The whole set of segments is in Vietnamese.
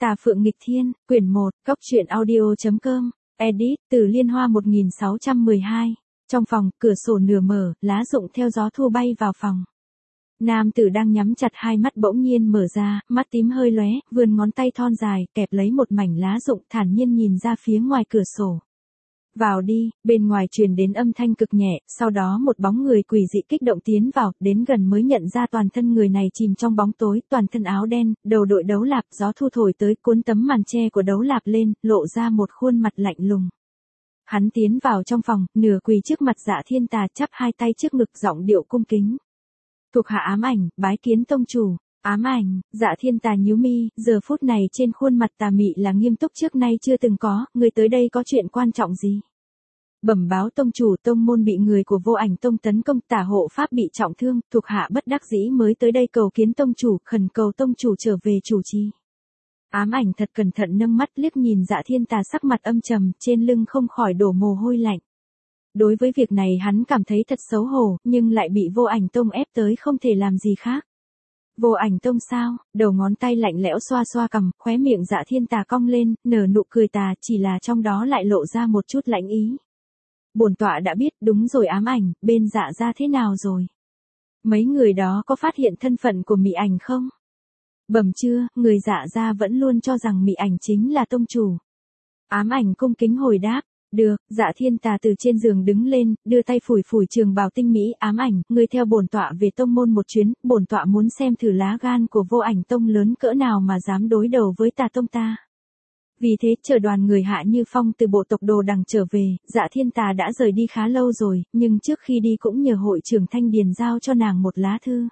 Tà Phượng Nghịch Thiên, quyển 1, Cốc truyện audio.com, edit, từ Liên Hoa 1612. Trong phòng, cửa sổ nửa mở, lá rụng theo gió thu bay vào phòng. Nam tử đang nhắm chặt hai mắt bỗng nhiên mở ra, mắt tím hơi lóe, vươn ngón tay thon dài, kẹp lấy một mảnh lá rụng, thản nhiên nhìn ra phía ngoài cửa sổ. Vào đi, bên ngoài truyền đến âm thanh cực nhẹ, sau đó một bóng người quỷ dị kích động tiến vào, đến gần mới nhận ra toàn thân người này chìm trong bóng tối, toàn thân áo đen, đầu đội đấu lạp, gió thu thổi tới cuốn tấm màn che của đấu lạp lên, lộ ra một khuôn mặt lạnh lùng. Hắn tiến vào trong phòng, nửa quỳ trước mặt Dạ Thiên Tà, chắp hai tay trước ngực, giọng điệu cung kính. Thuộc hạ Ám Ảnh, bái kiến tông chủ. Ám Ảnh, Dạ Thiên Tà nhíu mi, giờ phút này trên khuôn mặt tà mị là nghiêm túc trước nay chưa từng có, người tới đây có chuyện quan trọng gì? Bẩm báo tông chủ, tông môn bị người của Vô Ảnh Tông tấn công, Tả hộ pháp bị trọng thương, thuộc hạ bất đắc dĩ mới tới đây cầu kiến tông chủ, khẩn cầu tông chủ trở về chủ trì. Ám Ảnh thật cẩn thận nâng mắt liếc nhìn Dạ Thiên Tà, sắc mặt âm trầm, trên lưng không khỏi đổ mồ hôi lạnh. Đối với việc này hắn cảm thấy thật xấu hổ, nhưng lại bị Vô Ảnh Tông ép tới không thể làm gì khác. Vô Ảnh Tông sao? Đầu ngón tay lạnh lẽo xoa xoa cằm, khóe miệng Dạ Thiên Tà cong lên, nở nụ cười tà, chỉ là trong đó lại lộ ra một chút lãnh ý. Bổn tọa đã biết, đúng rồi Ám Ảnh, bên Dạ gia thế nào rồi? Mấy người đó có phát hiện thân phận của Mị Ảnh không? Bẩm chưa, người Dạ gia vẫn luôn cho rằng Mị Ảnh chính là tông chủ. Ám Ảnh cung kính hồi đáp. Được, Dạ Thiên Tà từ trên giường đứng lên, đưa tay phủi phủi trường bào tinh mỹ. Ám Ảnh, ngươi theo bổn tọa về tông môn một chuyến, bổn tọa muốn xem thử lá gan của Vô Ảnh Tông lớn cỡ nào mà dám đối đầu với Tà Tông ta. Vì thế, chờ đoàn người Hạ Như Phong từ bộ tộc Đồ Đằng trở về, Dạ Thiên Tà đã rời đi khá lâu rồi, nhưng trước khi đi cũng nhờ hội trưởng Thanh Điền giao cho nàng một lá thư.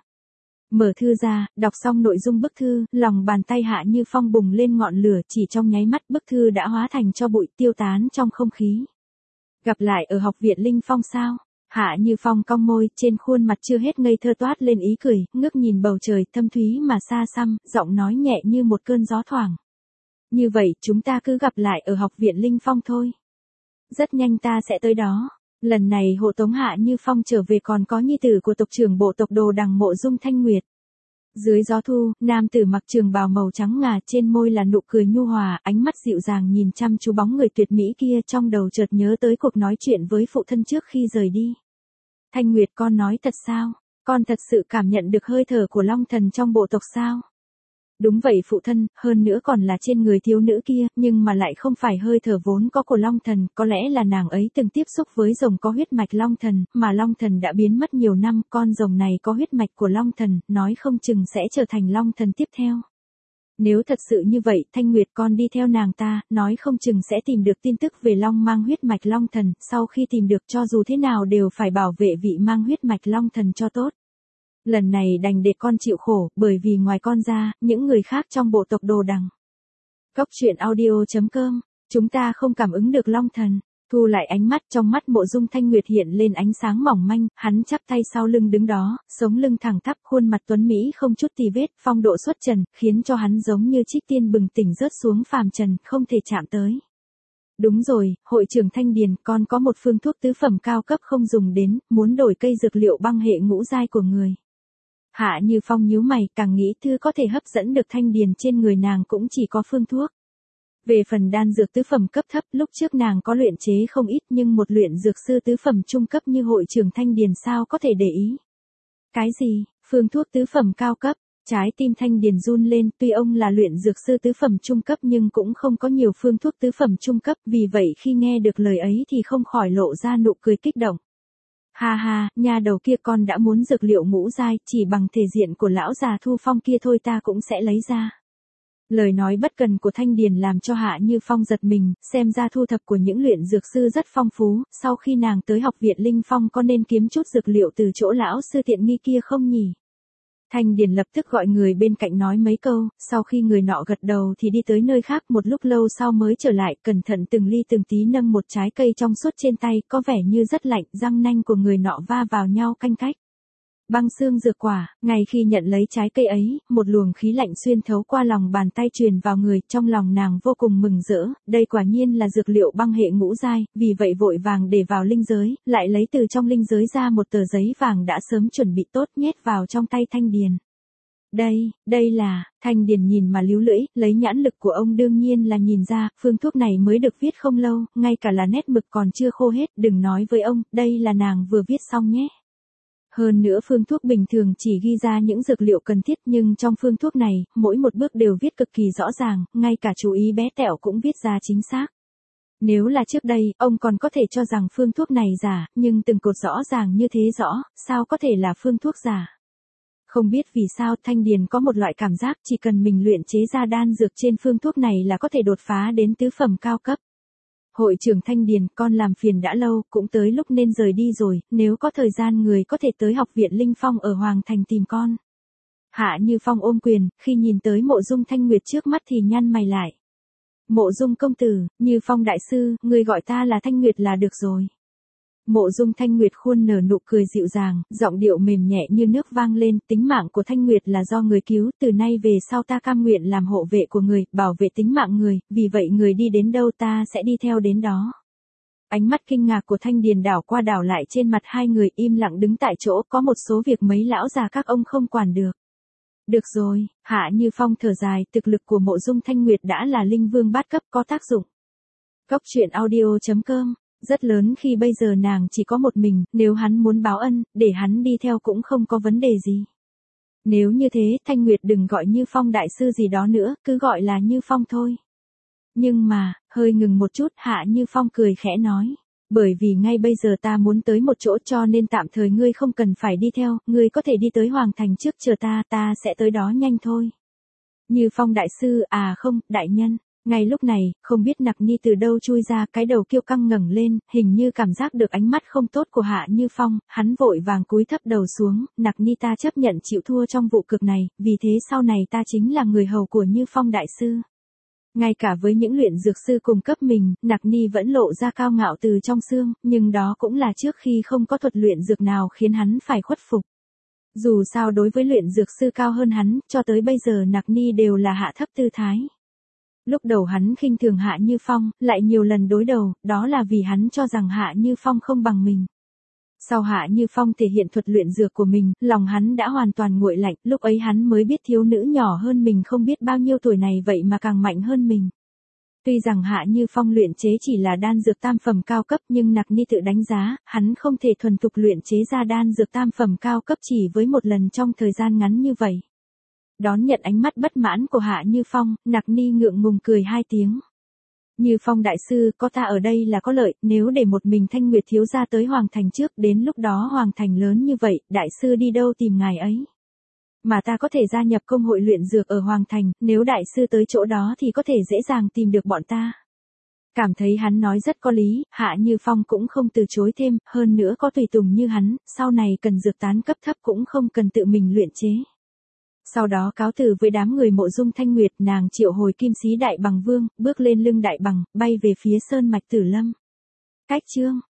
Mở thư ra, đọc xong nội dung bức thư, lòng bàn tay Hạ Như Phong bùng lên ngọn lửa, chỉ trong nháy mắt bức thư đã hóa thành tro bụi, tiêu tán trong không khí. Gặp lại ở học viện Linh Phong sao? Hạ Như Phong cong môi, trên khuôn mặt chưa hết ngây thơ toát lên ý cười, ngước nhìn bầu trời thâm thúy mà xa xăm, giọng nói nhẹ như một cơn gió thoảng. Như vậy, chúng ta cứ gặp lại ở học viện Linh Phong thôi. Rất nhanh ta sẽ tới đó. Lần này hộ tống Hạ Như Phong trở về còn có nhi tử của tộc trưởng bộ tộc Đồ Đằng Mộ Dung Thanh Nguyệt. Dưới gió thu, nam tử mặc trường bào màu trắng ngà, trên môi là nụ cười nhu hòa, ánh mắt dịu dàng nhìn chăm chú bóng người tuyệt mỹ kia, trong đầu chợt nhớ tới cuộc nói chuyện với phụ thân trước khi rời đi. Thanh Nguyệt, con nói thật sao? Con thật sự cảm nhận được hơi thở của Long Thần trong bộ tộc sao? Đúng vậy phụ thân, hơn nữa còn là trên người thiếu nữ kia, nhưng mà lại không phải hơi thở vốn có của Long Thần, có lẽ là nàng ấy từng tiếp xúc với rồng có huyết mạch Long Thần, mà Long Thần đã biến mất nhiều năm, con rồng này có huyết mạch của Long Thần, nói không chừng sẽ trở thành Long Thần tiếp theo. Nếu thật sự như vậy, Thanh Nguyệt con đi theo nàng ta, nói không chừng sẽ tìm được tin tức về Long mang huyết mạch Long Thần, sau khi tìm được cho dù thế nào đều phải bảo vệ vị mang huyết mạch Long Thần cho tốt. Lần này đành để con chịu khổ, bởi vì ngoài con ra, những người khác trong bộ tộc Đồ Đằng. Cốc truyện audio.com, chúng ta không cảm ứng được Long Thần. Thu lại ánh mắt, trong mắt Mộ Dung Thanh Nguyệt hiện lên ánh sáng mỏng manh, hắn chắp tay sau lưng đứng đó, sống lưng thẳng tắp, khuôn mặt tuấn mỹ không chút tì vết, phong độ xuất trần, khiến cho hắn giống như trích tiên bừng tỉnh rớt xuống phàm trần, không thể chạm tới. Đúng rồi, hội trưởng Thanh Điền, con có một phương thuốc tứ phẩm cao cấp không dùng đến, muốn đổi cây dược liệu băng hệ ngũ giai của người. Hạ Như Phong nhíu mày, càng nghĩ thứ có thể hấp dẫn được Thanh Điền trên người nàng cũng chỉ có phương thuốc. Về phần đan dược tứ phẩm cấp thấp, lúc trước nàng có luyện chế không ít, nhưng một luyện dược sư tứ phẩm trung cấp như hội trưởng Thanh Điền sao có thể để ý. Cái gì? Phương thuốc tứ phẩm cao cấp? Trái tim Thanh Điền run lên, tuy ông là luyện dược sư tứ phẩm trung cấp nhưng cũng không có nhiều phương thuốc tứ phẩm trung cấp, vì vậy khi nghe được lời ấy thì không khỏi lộ ra nụ cười kích động. Ha ha, nha đầu kia, con đã muốn dược liệu ngũ giai, chỉ bằng thể diện của lão già Thu Phong kia thôi ta cũng sẽ lấy ra. Lời nói bất cần của Thanh Điền làm cho Hạ Như Phong giật mình, xem ra thu thập của những luyện dược sư rất phong phú, sau khi nàng tới học viện Linh Phong có nên kiếm chút dược liệu từ chỗ lão sư tiện nghi kia không nhỉ? Thanh Điền lập tức gọi người bên cạnh nói mấy câu, sau khi người nọ gật đầu thì đi tới nơi khác, một lúc lâu sau mới trở lại, cẩn thận từng ly từng tí nâng một trái cây trong suốt trên tay, có vẻ như rất lạnh, răng nanh của người nọ va vào nhau canh cách. Băng xương dược quả, ngay khi nhận lấy trái cây ấy, một luồng khí lạnh xuyên thấu qua lòng bàn tay truyền vào người, trong lòng nàng vô cùng mừng rỡ, đây quả nhiên là dược liệu băng hệ ngũ giai, vì vậy vội vàng để vào linh giới, lại lấy từ trong linh giới ra một tờ giấy vàng đã sớm chuẩn bị tốt nhét vào trong tay Thanh Điền. Đây là, Thanh Điền nhìn mà líu lưỡi, lấy nhãn lực của ông đương nhiên là nhìn ra, phương thuốc này mới được viết không lâu, ngay cả là nét mực còn chưa khô hết, đừng nói với ông, đây là nàng vừa viết xong nhé. Hơn nữa phương thuốc bình thường chỉ ghi ra những dược liệu cần thiết nhưng trong phương thuốc này, mỗi một bước đều viết cực kỳ rõ ràng, ngay cả chú ý bé tẹo cũng viết ra chính xác. Nếu là trước đây, ông còn có thể cho rằng phương thuốc này giả, nhưng từng cột rõ ràng như thế rõ, sao có thể là phương thuốc giả. Không biết vì sao Thanh Điền có một loại cảm giác chỉ cần mình luyện chế ra đan dược trên phương thuốc này là có thể đột phá đến tứ phẩm cao cấp. Hội trưởng Thanh Điền, con làm phiền đã lâu, cũng tới lúc nên rời đi rồi, nếu có thời gian người có thể tới học viện Linh Phong ở Hoàng Thành tìm con. Hạ Như Phong ôm quyền, khi nhìn tới Mộ Dung Thanh Nguyệt trước mắt thì nhăn mày lại. Mộ Dung công tử, Như Phong đại sư, người gọi ta là Thanh Nguyệt là được rồi. Mộ Dung Thanh Nguyệt khuôn nở nụ cười dịu dàng, giọng điệu mềm nhẹ như nước vang lên, tính mạng của Thanh Nguyệt là do người cứu, từ nay về sau ta cam nguyện làm hộ vệ của người, bảo vệ tính mạng người, vì vậy người đi đến đâu ta sẽ đi theo đến đó. Ánh mắt kinh ngạc của Thanh Điền đảo qua đảo lại trên mặt hai người im lặng đứng tại chỗ, có một số việc mấy lão già các ông không quản được. Được rồi, Hạ Như Phong thở dài, thực lực của Mộ Dung Thanh Nguyệt đã là linh vương bát cấp có tác dụng. Cốc truyện audio.com, rất lớn khi bây giờ nàng chỉ có một mình, nếu hắn muốn báo ân, để hắn đi theo cũng không có vấn đề gì. Nếu như thế, Thanh Nguyệt đừng gọi Như Phong đại sư gì đó nữa, cứ gọi là Như Phong thôi. Nhưng mà, hơi ngừng một chút, Hạ Như Phong cười khẽ nói. Bởi vì ngay bây giờ ta muốn tới một chỗ cho nên tạm thời ngươi không cần phải đi theo, ngươi có thể đi tới Hoàng Thành trước chờ ta sẽ tới đó nhanh thôi. Như Phong đại sư, à không, đại nhân. Ngay lúc này, không biết Nặc Ni từ đâu chui ra, cái đầu kiêu căng ngẩng lên, hình như cảm giác được ánh mắt không tốt của Hạ Như Phong, hắn vội vàng cúi thấp đầu xuống, Nặc Ni ta chấp nhận chịu thua trong vụ cược này, vì thế sau này ta chính là người hầu của Như Phong đại sư. Ngay cả với những luyện dược sư cùng cấp mình, Nặc Ni vẫn lộ ra cao ngạo từ trong xương, nhưng đó cũng là trước khi không có thuật luyện dược nào khiến hắn phải khuất phục. Dù sao đối với luyện dược sư cao hơn hắn, cho tới bây giờ Nặc Ni đều là hạ thấp tư thái. Lúc đầu hắn khinh thường Hạ Như Phong, lại nhiều lần đối đầu, đó là vì hắn cho rằng Hạ Như Phong không bằng mình. Sau Hạ Như Phong thể hiện thuật luyện dược của mình, lòng hắn đã hoàn toàn nguội lạnh, lúc ấy hắn mới biết thiếu nữ nhỏ hơn mình không biết bao nhiêu tuổi này vậy mà càng mạnh hơn mình. Tuy rằng Hạ Như Phong luyện chế chỉ là đan dược tam phẩm cao cấp nhưng Nặc Ni tự đánh giá, hắn không thể thuần thục luyện chế ra đan dược tam phẩm cao cấp chỉ với một lần trong thời gian ngắn như vậy. Đón nhận ánh mắt bất mãn của Hạ Như Phong, Nặc Ni ngượng ngùng cười hai tiếng. Như Phong đại sư, có ta ở đây là có lợi, nếu để một mình Thanh Nguyệt thiếu gia tới Hoàng Thành trước, đến lúc đó Hoàng Thành lớn như vậy, đại sư đi đâu tìm ngài ấy. Mà ta có thể gia nhập công hội luyện dược ở Hoàng Thành, nếu đại sư tới chỗ đó thì có thể dễ dàng tìm được bọn ta. Cảm thấy hắn nói rất có lý, Hạ Như Phong cũng không từ chối thêm, hơn nữa có tùy tùng như hắn, sau này cần dược tán cấp thấp cũng không cần tự mình luyện chế. Sau đó cáo từ với đám người Mộ Dung Thanh Nguyệt, nàng triệu hồi Kim Sĩ Đại Bằng Vương, bước lên lưng Đại Bằng, bay về phía sơn mạch Tử Lâm. Cách chương